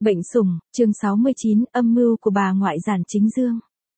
Bệnh sủng, chương 69, âm mưu của bà ngoại Giản Chính Dương.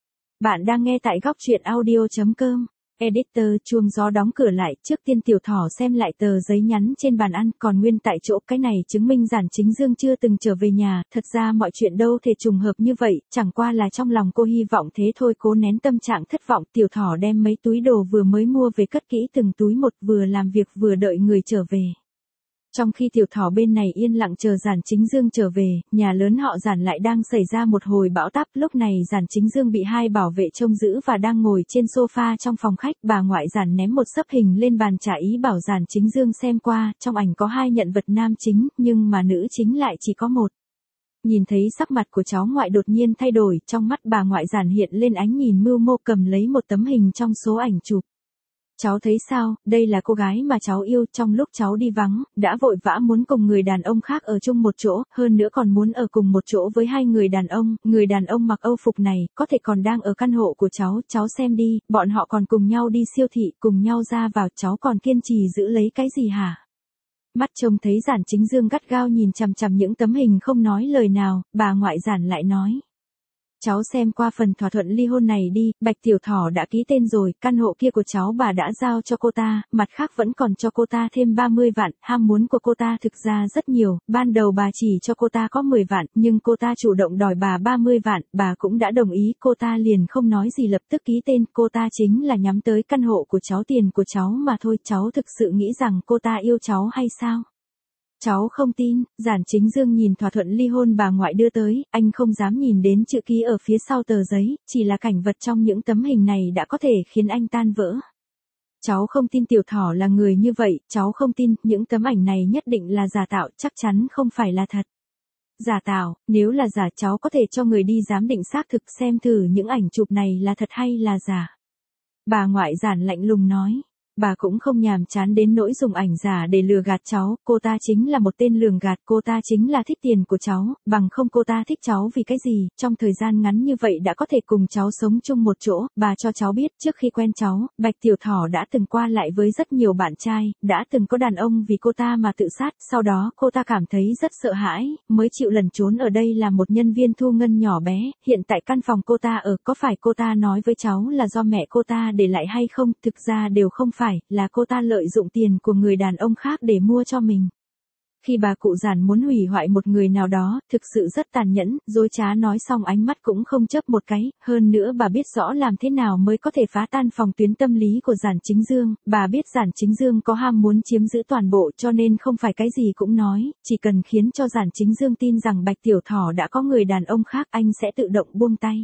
Bạn đang nghe tại góc truyện audio.com. Editor chuông gió đóng cửa lại, trước tiên Tiểu Thỏ xem lại tờ giấy nhắn trên bàn ăn, còn nguyên tại chỗ, cái này chứng minh Giản Chính Dương chưa từng trở về nhà, thật ra mọi chuyện đâu thể trùng hợp như vậy, chẳng qua là trong lòng cô hy vọng thế thôi, cố nén tâm trạng thất vọng, Tiểu Thỏ đem mấy túi đồ vừa mới mua về cất kỹ từng túi một, vừa làm việc vừa đợi người trở về. Trong khi Tiểu Thỏ bên này yên lặng chờ Giản Chính Dương trở về, nhà lớn họ Giản lại đang xảy ra một hồi bão táp, lúc này Giản Chính Dương bị hai bảo vệ trông giữ và đang ngồi trên sofa trong phòng khách, bà ngoại Giản ném một xấp hình lên bàn trả ý bảo Giản Chính Dương xem qua, trong ảnh có hai nhân vật nam chính, nhưng mà nữ chính lại chỉ có một. Nhìn thấy sắc mặt của cháu ngoại đột nhiên thay đổi, trong mắt bà ngoại Giản hiện lên ánh nhìn mưu mô, cầm lấy một tấm hình trong số ảnh chụp. Cháu thấy sao, đây là cô gái mà cháu yêu, trong lúc cháu đi vắng, đã vội vã muốn cùng người đàn ông khác ở chung một chỗ, hơn nữa còn muốn ở cùng một chỗ với hai người đàn ông mặc Âu phục này, có thể còn đang ở căn hộ của cháu xem đi, bọn họ còn cùng nhau đi siêu thị, cùng nhau ra vào, cháu còn kiên trì giữ lấy cái gì hả? Mắt trông thấy Giản Chính Dương gắt gao nhìn chằm chằm những tấm hình không nói lời nào, bà ngoại Giản lại nói. Cháu xem qua phần thỏa thuận ly hôn này đi, Bạch Tiểu Thỏ đã ký tên rồi, căn hộ kia của cháu bà đã giao cho cô ta, mặt khác vẫn còn cho cô ta thêm 30 vạn, ham muốn của cô ta thực ra rất nhiều, ban đầu bà chỉ cho cô ta có 10 vạn, nhưng cô ta chủ động đòi bà 30 vạn, bà cũng đã đồng ý, cô ta liền không nói gì lập tức ký tên, cô ta chính là nhắm tới căn hộ của cháu, tiền của cháu mà thôi, cháu thực sự nghĩ rằng cô ta yêu cháu hay sao? Cháu không tin, Giản Chính Dương nhìn thỏa thuận ly hôn bà ngoại đưa tới, anh không dám nhìn đến chữ ký ở phía sau tờ giấy, chỉ là cảnh vật trong những tấm hình này đã có thể khiến anh tan vỡ. Cháu không tin Tiểu Thỏ là người như vậy, cháu không tin, những tấm ảnh này nhất định là giả tạo, chắc chắn không phải là thật. Giả tạo, nếu là giả cháu có thể cho người đi giám định xác thực xem thử những ảnh chụp này là thật hay là giả. Bà ngoại Giản lạnh lùng nói. Bà cũng không nhàm chán đến nỗi dùng ảnh giả để lừa gạt cháu, cô ta chính là một tên lường gạt, cô ta chính là thích tiền của cháu, bằng không cô ta thích cháu vì cái gì, trong thời gian ngắn như vậy đã có thể cùng cháu sống chung một chỗ, bà cho cháu biết, trước khi quen cháu, Bạch Tiểu Thỏ đã từng qua lại với rất nhiều bạn trai, đã từng có đàn ông vì cô ta mà tự sát, sau đó cô ta cảm thấy rất sợ hãi, mới chịu lẩn trốn ở đây làm một nhân viên thu ngân nhỏ bé, hiện tại căn phòng cô ta ở, có phải cô ta nói với cháu là do mẹ cô ta để lại hay không, thực ra đều không phải. Là cô ta lợi dụng tiền của người đàn ông khác để mua cho mình. Khi bà cụ Giản muốn hủy hoại một người nào đó, thực sự rất tàn nhẫn, dối trá nói xong ánh mắt cũng không chớp một cái, hơn nữa bà biết rõ làm thế nào mới có thể phá tan phòng tuyến tâm lý của Giản Chính Dương, bà biết Giản Chính Dương có ham muốn chiếm giữ toàn bộ cho nên không phải cái gì cũng nói, chỉ cần khiến cho Giản Chính Dương tin rằng Bạch Tiểu Thỏ đã có người đàn ông khác anh sẽ tự động buông tay.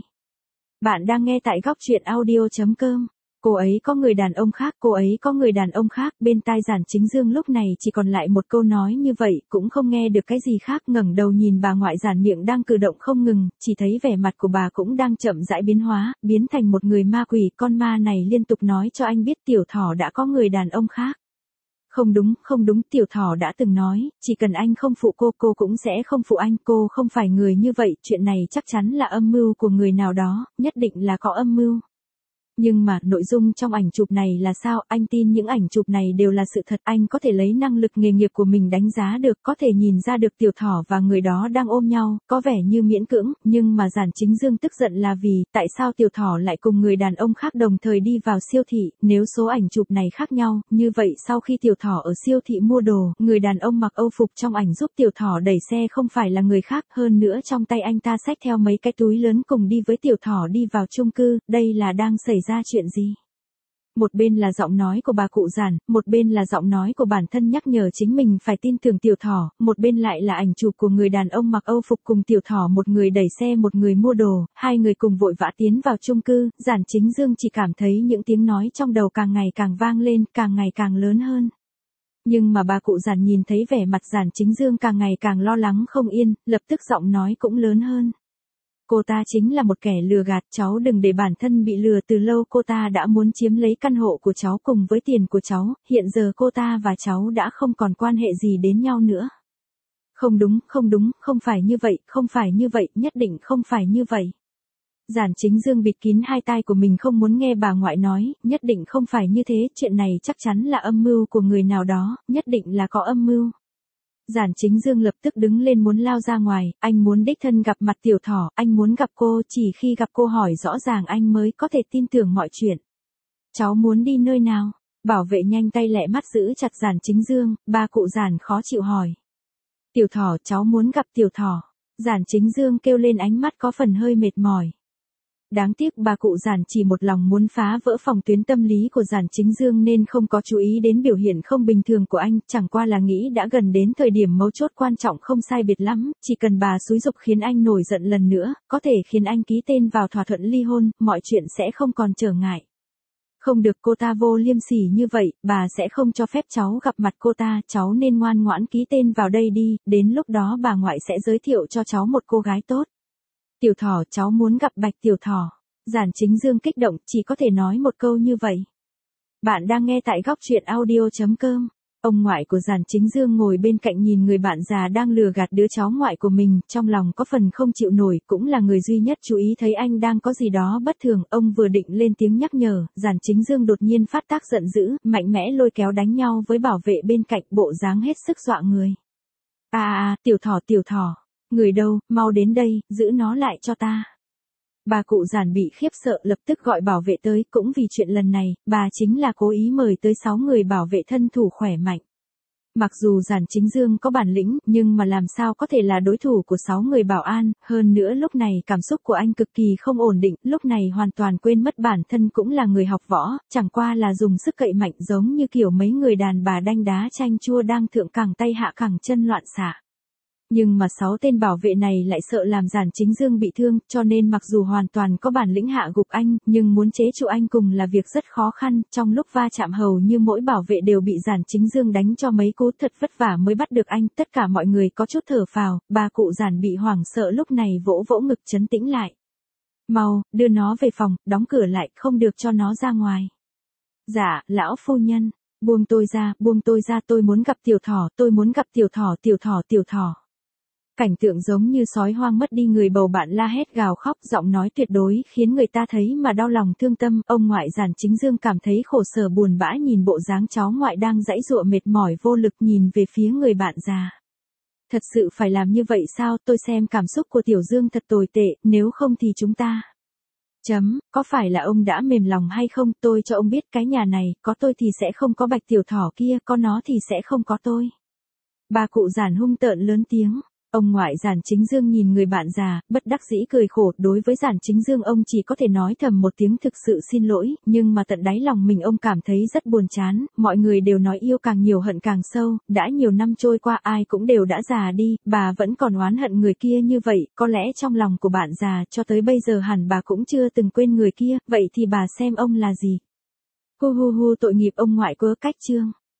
Bạn đang nghe tại góc truyện audio.com. Cô ấy có người đàn ông khác, cô ấy có người đàn ông khác, bên tai Giản Chính Dương lúc này chỉ còn lại một câu nói như vậy, cũng không nghe được cái gì khác, ngẩng đầu nhìn bà ngoại Giản miệng đang cử động không ngừng, chỉ thấy vẻ mặt của bà cũng đang chậm rãi biến hóa, biến thành một người ma quỷ, con ma này liên tục nói cho anh biết Tiểu Thỏ đã có người đàn ông khác. Không đúng, Tiểu Thỏ đã từng nói, chỉ cần anh không phụ cô cũng sẽ không phụ anh, cô không phải người như vậy, chuyện này chắc chắn là âm mưu của người nào đó, nhất định là có âm mưu. Nhưng mà, nội dung trong ảnh chụp này là sao, anh tin những ảnh chụp này đều là sự thật, anh có thể lấy năng lực nghề nghiệp của mình đánh giá được, có thể nhìn ra được Tiểu Thỏ và người đó đang ôm nhau, có vẻ như miễn cưỡng, nhưng mà Giản Chính Dương tức giận là vì, tại sao Tiểu Thỏ lại cùng người đàn ông khác đồng thời đi vào siêu thị, nếu số ảnh chụp này khác nhau, như vậy sau khi Tiểu Thỏ ở siêu thị mua đồ, người đàn ông mặc Âu phục trong ảnh giúp Tiểu Thỏ đẩy xe không phải là người khác, hơn nữa trong tay anh ta xách theo mấy cái túi lớn cùng đi với Tiểu Thỏ đi vào chung cư, đây là đang xảy ra chuyện gì? Một bên là giọng nói của bà cụ Giản, một bên là giọng nói của bản thân nhắc nhở chính mình phải tin tưởng Tiểu Thỏ, một bên lại là ảnh chụp của người đàn ông mặc Âu phục cùng Tiểu Thỏ, một người đẩy xe một người mua đồ, hai người cùng vội vã tiến vào chung cư, Giản Chính Dương chỉ cảm thấy những tiếng nói trong đầu càng ngày càng vang lên, càng ngày càng lớn hơn. Nhưng mà bà cụ Giản nhìn thấy vẻ mặt Giản Chính Dương càng ngày càng lo lắng không yên, lập tức giọng nói cũng lớn hơn. Cô ta chính là một kẻ lừa gạt, cháu đừng để bản thân bị lừa, từ lâu cô ta đã muốn chiếm lấy căn hộ của cháu cùng với tiền của cháu, hiện giờ cô ta và cháu đã không còn quan hệ gì đến nhau nữa. Không đúng, không phải như vậy, nhất định không phải như vậy. Giản Chính Dương bịt kín hai tai của mình không muốn nghe bà ngoại nói, nhất định không phải như thế, chuyện này chắc chắn là âm mưu của người nào đó, nhất định là có âm mưu. Giản Chính Dương lập tức đứng lên muốn lao ra ngoài, anh muốn đích thân gặp mặt Tiểu Thỏ, anh muốn gặp cô, chỉ khi gặp cô hỏi rõ ràng anh mới có thể tin tưởng mọi chuyện. Cháu muốn đi nơi nào? Bảo vệ nhanh tay lẹ mắt giữ chặt Giản Chính Dương, ba cụ Giản khó chịu hỏi. Tiểu Thỏ, cháu muốn gặp Tiểu Thỏ. Giản Chính Dương kêu lên, ánh mắt có phần hơi mệt mỏi. Đáng tiếc bà cụ Giản chỉ một lòng muốn phá vỡ phòng tuyến tâm lý của Giản Chính Dương nên không có chú ý đến biểu hiện không bình thường của anh, chẳng qua là nghĩ đã gần đến thời điểm mấu chốt quan trọng không sai biệt lắm, chỉ cần bà xúi giục khiến anh nổi giận lần nữa, có thể khiến anh ký tên vào thỏa thuận ly hôn, mọi chuyện sẽ không còn trở ngại. Không được, cô ta vô liêm sỉ như vậy, bà sẽ không cho phép cháu gặp mặt cô ta, cháu nên ngoan ngoãn ký tên vào đây đi, đến lúc đó bà ngoại sẽ giới thiệu cho cháu một cô gái tốt. Tiểu Thỏ, cháu muốn gặp Bạch Tiểu Thỏ. Giản Chính Dương kích động, chỉ có thể nói một câu như vậy. Bạn đang nghe tại góc truyện audio.com. Ông ngoại của Giản Chính Dương ngồi bên cạnh nhìn người bạn già đang lừa gạt đứa cháu ngoại của mình, trong lòng có phần không chịu nổi, cũng là người duy nhất chú ý thấy anh đang có gì đó bất thường, ông vừa định lên tiếng nhắc nhở, Giản Chính Dương đột nhiên phát tác giận dữ, mạnh mẽ lôi kéo đánh nhau với bảo vệ bên cạnh, bộ dáng hết sức dọa người. Tiểu Thỏ, người đâu, mau đến đây, giữ nó lại cho ta. Bà cụ Giản bị khiếp sợ lập tức gọi bảo vệ tới, cũng vì chuyện lần này, bà chính là cố ý mời tới 6 người bảo vệ thân thủ khỏe mạnh. Mặc dù Giản Chính Dương có bản lĩnh, nhưng mà làm sao có thể là đối thủ của 6 người bảo an, hơn nữa lúc này cảm xúc của anh cực kỳ không ổn định, lúc này hoàn toàn quên mất bản thân cũng là người học võ, chẳng qua là dùng sức cậy mạnh giống như kiểu mấy người đàn bà đanh đá chanh chua đang thượng cẳng tay hạ cẳng chân loạn xạ. Nhưng mà 6 tên bảo vệ này lại sợ làm Giản Chính Dương bị thương, cho nên mặc dù hoàn toàn có bản lĩnh hạ gục anh, nhưng muốn chế trụ anh cùng là việc rất khó khăn, trong lúc va chạm hầu như mỗi bảo vệ đều bị Giản Chính Dương đánh cho mấy cú, thật vất vả mới bắt được anh, tất cả mọi người có chút thở phào, bà cụ Giản bị hoảng sợ lúc này vỗ vỗ ngực trấn tĩnh lại. Mau, đưa nó về phòng, đóng cửa lại, không được cho nó ra ngoài. Dạ, lão phu nhân, buông tôi ra, tôi muốn gặp Tiểu Thỏ, tôi muốn gặp Tiểu Thỏ. Cảnh tượng giống như sói hoang mất đi người, bầu bạn la hét gào khóc, giọng nói tuyệt đối khiến người ta thấy mà đau lòng thương tâm. Ông ngoại Giản Chính Dương cảm thấy khổ sở buồn bã nhìn bộ dáng cháu ngoại đang giãy giụa mệt mỏi vô lực, nhìn về phía người bạn già. Thật sự phải làm như vậy sao? Tôi xem cảm xúc của Tiểu Dương thật tồi tệ, nếu không thì chúng ta... Có phải là ông đã mềm lòng hay không? Tôi cho ông biết, cái nhà này, có tôi thì sẽ không có Bạch Tiểu Thỏ kia, có nó thì sẽ không có tôi. Bà cụ Giản hung tợn lớn tiếng. Ông ngoại Giản Chính Dương nhìn người bạn già, bất đắc dĩ cười khổ, đối với Giản Chính Dương ông chỉ có thể nói thầm một tiếng thực sự xin lỗi, nhưng mà tận đáy lòng mình ông cảm thấy rất buồn chán, mọi người đều nói yêu càng nhiều hận càng sâu, đã nhiều năm trôi qua ai cũng đều đã già đi, bà vẫn còn oán hận người kia như vậy, có lẽ trong lòng của bạn già cho tới bây giờ hẳn bà cũng chưa từng quên người kia, vậy thì bà xem ông là gì? Hu tội nghiệp ông ngoại, quơ cách chương.